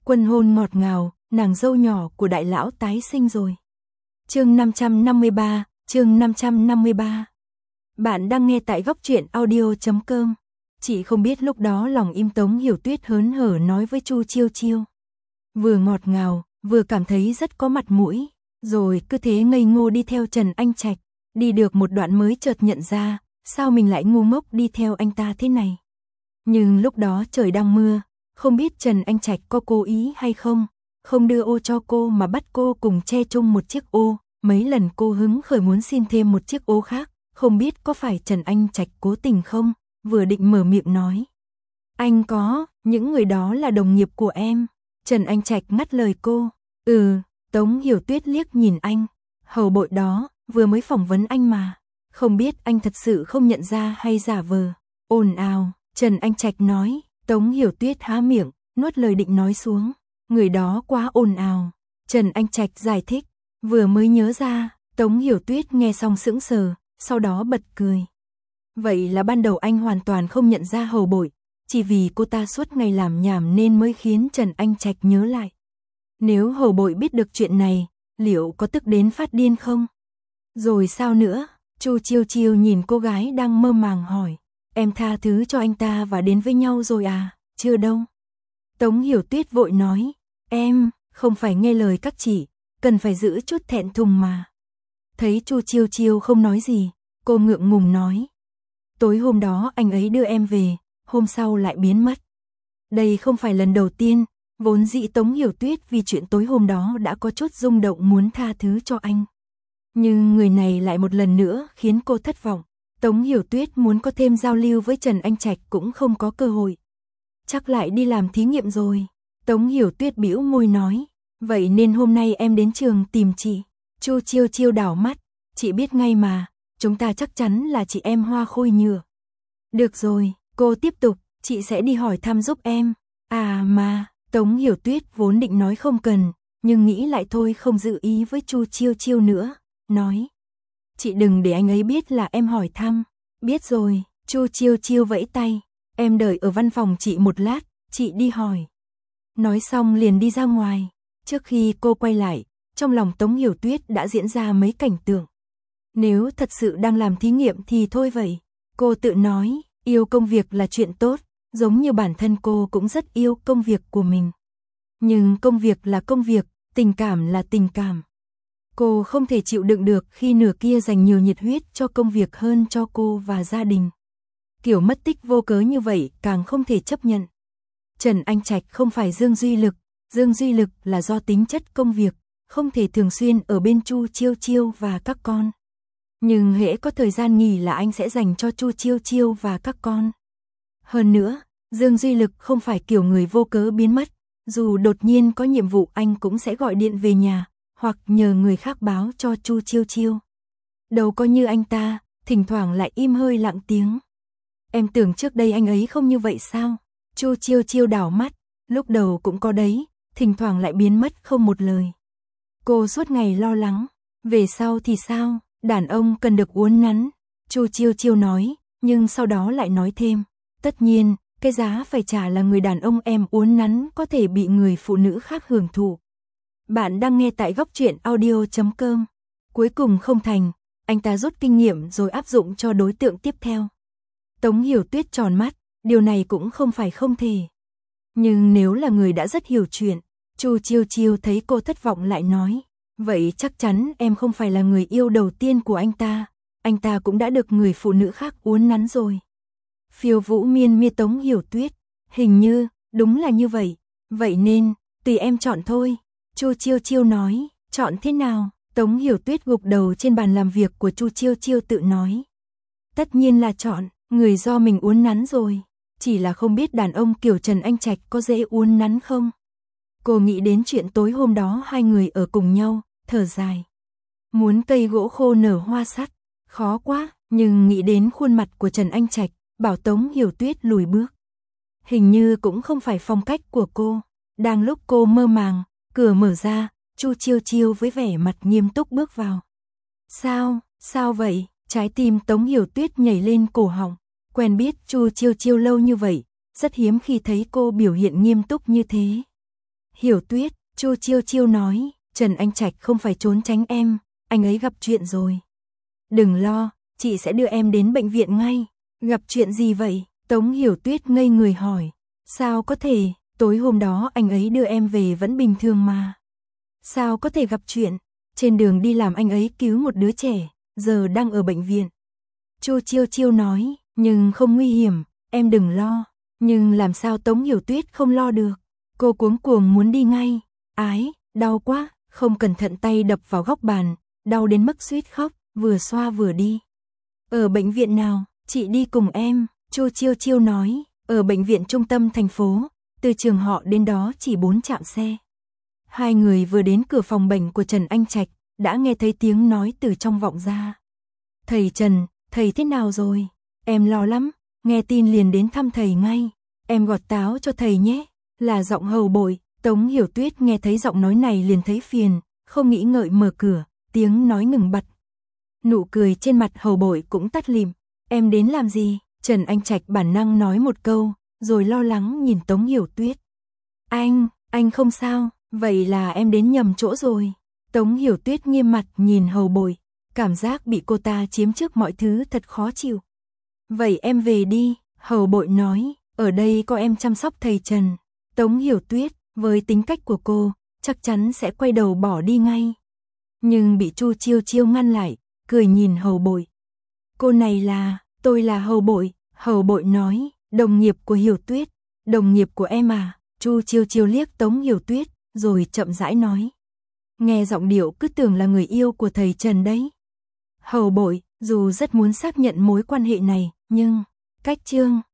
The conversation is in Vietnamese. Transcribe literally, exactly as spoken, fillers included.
Quân hôn ngọt ngào, nàng dâu nhỏ của đại lão tái sinh rồi. Chương năm trăm năm mươi ba, chương năm trăm năm mươi ba. Bạn đang nghe tại góc truyện audio chấm com. Chị không biết lúc đó lòng im Tống Hiểu Tuyết hớn hở nói với Chu Chiêu Chiêu. Vừa ngọt ngào, vừa cảm thấy rất có mặt mũi, rồi cứ thế ngây ngô đi theo Trần Anh Trạch, đi được một đoạn mới chợt nhận ra, sao mình lại ngu ngốc đi theo anh ta thế này. Nhưng lúc đó trời đang mưa, không biết Trần Anh Trạch có cố ý hay không, không đưa ô cho cô mà bắt cô cùng che chung một chiếc ô, mấy lần cô hứng khởi muốn xin thêm một chiếc ô khác, không biết có phải Trần Anh Trạch cố tình không, vừa định mở miệng nói. Anh có, những người đó là đồng nghiệp của em. Trần Anh Trạch ngắt lời cô. Ừ, Tống Hiểu Tuyết liếc nhìn anh, hầu bội đó, vừa mới phỏng vấn anh mà, không biết anh thật sự không nhận ra hay giả vờ. Ồn ào, Trần Anh Trạch nói. Tống Hiểu Tuyết há miệng, nuốt lời định nói xuống. Người đó quá ồn ào. Trần Anh Trạch giải thích, vừa mới nhớ ra. Tống Hiểu Tuyết nghe xong sững sờ, sau đó bật cười. Vậy là ban đầu anh hoàn toàn không nhận ra hầu bội, chỉ vì cô ta suốt ngày làm nhảm nên mới khiến Trần Anh Trạch nhớ lại. Nếu hầu bội biết được chuyện này, liệu có tức đến phát điên không? Rồi sao nữa? Chu Chiêu Chiêu nhìn cô gái đang mơ màng hỏi. Em tha thứ cho anh ta và đến với nhau rồi à? Chưa đâu. Tống Hiểu Tuyết vội nói. Em, không phải nghe lời các chị, cần phải giữ chút thẹn thùng mà. Thấy Chu Chiêu Chiêu không nói gì, cô ngượng ngùng nói. Tối hôm đó anh ấy đưa em về, hôm sau lại biến mất. Đây không phải lần đầu tiên, vốn dĩ Tống Hiểu Tuyết vì chuyện tối hôm đó đã có chút rung động muốn tha thứ cho anh. Nhưng người này lại một lần nữa khiến cô thất vọng. Tống Hiểu Tuyết muốn có thêm giao lưu với Trần Anh Trạch cũng không có cơ hội. Chắc lại đi làm thí nghiệm rồi. Tống Hiểu Tuyết bĩu môi nói. Vậy nên hôm nay em đến trường tìm chị. Chu Chiêu Chiêu đảo mắt. Chị biết ngay mà, chúng ta chắc chắn là chị em Hoa Khôi Nhựa. Được rồi, cô tiếp tục, chị sẽ đi hỏi thăm giúp em. À mà, Tống Hiểu Tuyết vốn định nói không cần, nhưng nghĩ lại thôi không giữ ý với Chu Chiêu Chiêu nữa, nói. Chị đừng để anh ấy biết là em hỏi thăm. Biết rồi, Chu Chiêu Chiêu vẫy tay. Em đợi ở văn phòng chị một lát, chị đi hỏi. Nói xong liền đi ra ngoài. Trước khi cô quay lại, trong lòng Tống Hiểu Tuyết đã diễn ra mấy cảnh tượng. Nếu thật sự đang làm thí nghiệm thì thôi vậy. Cô tự nói, yêu công việc là chuyện tốt, giống như bản thân cô cũng rất yêu công việc của mình. Nhưng công việc là công việc, tình cảm là tình cảm. Cô không thể chịu đựng được khi nửa kia dành nhiều nhiệt huyết cho công việc hơn cho cô và gia đình. Kiểu mất tích vô cớ như vậy càng không thể chấp nhận. Trần Anh Trạch không phải Dương Duy Lực, Dương Duy Lực là do tính chất công việc, không thể thường xuyên ở bên Chu Chiêu Chiêu và các con. Nhưng hễ có thời gian nghỉ là anh sẽ dành cho Chu Chiêu Chiêu và các con. Hơn nữa, Dương Duy Lực không phải kiểu người vô cớ biến mất, dù đột nhiên có nhiệm vụ anh cũng sẽ gọi điện về nhà, hoặc nhờ người khác báo cho Chu Chiêu Chiêu. Đâu có như anh ta, thỉnh thoảng lại im hơi lặng tiếng. Em tưởng trước đây anh ấy không như vậy sao? Chu Chiêu Chiêu đảo mắt, lúc đầu cũng có đấy, thỉnh thoảng lại biến mất không một lời. Cô suốt ngày lo lắng, về sau thì sao? Đàn ông cần được uốn nắn, Chu Chiêu Chiêu nói, nhưng sau đó lại nói thêm, tất nhiên, cái giá phải trả là người đàn ông em uốn nắn có thể bị người phụ nữ khác hưởng thụ. Bạn đang nghe tại góc truyện audio chấm com. Cuối cùng không thành, anh ta rút kinh nghiệm rồi áp dụng cho đối tượng tiếp theo. Tống Hiểu Tuyết tròn mắt, điều này cũng không phải không thể. Nhưng nếu là người đã rất hiểu chuyện, Chu Chiêu Chiêu thấy cô thất vọng lại nói, vậy chắc chắn em không phải là người yêu đầu tiên của anh ta, anh ta cũng đã được người phụ nữ khác uốn nắn rồi. Phiêu Vũ miên mi Tống Hiểu Tuyết, hình như, đúng là như vậy, vậy nên, tùy em chọn thôi. Chu Chiêu Chiêu nói, chọn thế nào? Tống Hiểu Tuyết gục đầu trên bàn làm việc của Chu Chiêu Chiêu tự nói. Tất nhiên là chọn, người do mình uốn nắn rồi, chỉ là không biết đàn ông kiểu Trần Anh Trạch có dễ uốn nắn không? Cô nghĩ đến chuyện tối hôm đó hai người ở cùng nhau, thở dài. Muốn cây gỗ khô nở hoa sắt, khó quá, nhưng nghĩ đến khuôn mặt của Trần Anh Trạch, bảo Tống Hiểu Tuyết lùi bước. Hình như cũng không phải phong cách của cô. Đang lúc cô mơ màng, cửa mở ra, Chu Chiêu Chiêu với vẻ mặt nghiêm túc bước vào. Sao, sao vậy? Trái tim Tống Hiểu Tuyết nhảy lên cổ họng. Quen biết Chu Chiêu Chiêu lâu như vậy, rất hiếm khi thấy cô biểu hiện nghiêm túc như thế. Hiểu Tuyết, Chu Chiêu Chiêu nói, Trần Anh Trạch không phải trốn tránh em, anh ấy gặp chuyện rồi. Đừng lo, chị sẽ đưa em đến bệnh viện ngay. Gặp chuyện gì vậy? Tống Hiểu Tuyết ngây người hỏi. Sao có thể, tối hôm đó anh ấy đưa em về vẫn bình thường mà. Sao có thể gặp chuyện? Trên đường đi làm anh ấy cứu một đứa trẻ, giờ đang ở bệnh viện. Chu Chiêu Chiêu nói, nhưng không nguy hiểm, em đừng lo. Nhưng làm sao Tống Hiểu Tuyết không lo được? Cô cuống cuồng muốn đi ngay. Ái, đau quá, không cẩn thận tay đập vào góc bàn, đau đến mức suýt khóc, vừa xoa vừa đi. Ở bệnh viện nào? Chị đi cùng em, Chu Chiêu Chiêu nói, ở bệnh viện trung tâm thành phố, từ trường họ đến đó chỉ bốn trạm xe. Hai người vừa đến cửa phòng bệnh của Trần Anh Trạch, đã nghe thấy tiếng nói từ trong vọng ra. Thầy Trần, thầy thế nào rồi? Em lo lắm, nghe tin liền đến thăm thầy ngay. Em gọt táo cho thầy nhé. Là giọng Hầu Bội. Tống Hiểu Tuyết nghe thấy giọng nói này liền thấy phiền, không nghĩ ngợi mở cửa, tiếng nói ngừng bặt. Nụ cười trên mặt Hầu Bội cũng tắt lịm. Em đến làm gì? Trần Anh Trạch bản năng nói một câu, rồi lo lắng nhìn Tống Hiểu Tuyết. Anh, anh không sao, vậy là em đến nhầm chỗ rồi. Tống Hiểu Tuyết nghiêm mặt nhìn Hầu Bội, cảm giác bị cô ta chiếm trước mọi thứ thật khó chịu. Vậy em về đi, Hầu Bội nói, ở đây có em chăm sóc thầy Trần. Tống Hiểu Tuyết, với tính cách của cô, chắc chắn sẽ quay đầu bỏ đi ngay. Nhưng bị Chu Chiêu Chiêu ngăn lại, cười nhìn Hầu Bội. Cô này là, tôi là Hầu Bội, Hầu Bội nói, đồng nghiệp của Hiểu Tuyết, đồng nghiệp của em à, Chu Chiêu Chiêu liếc Tống Hiểu Tuyết, rồi chậm rãi nói. Nghe giọng điệu cứ tưởng là người yêu của thầy Trần đấy. Hầu Bội, dù rất muốn xác nhận mối quan hệ này, nhưng, cách chương,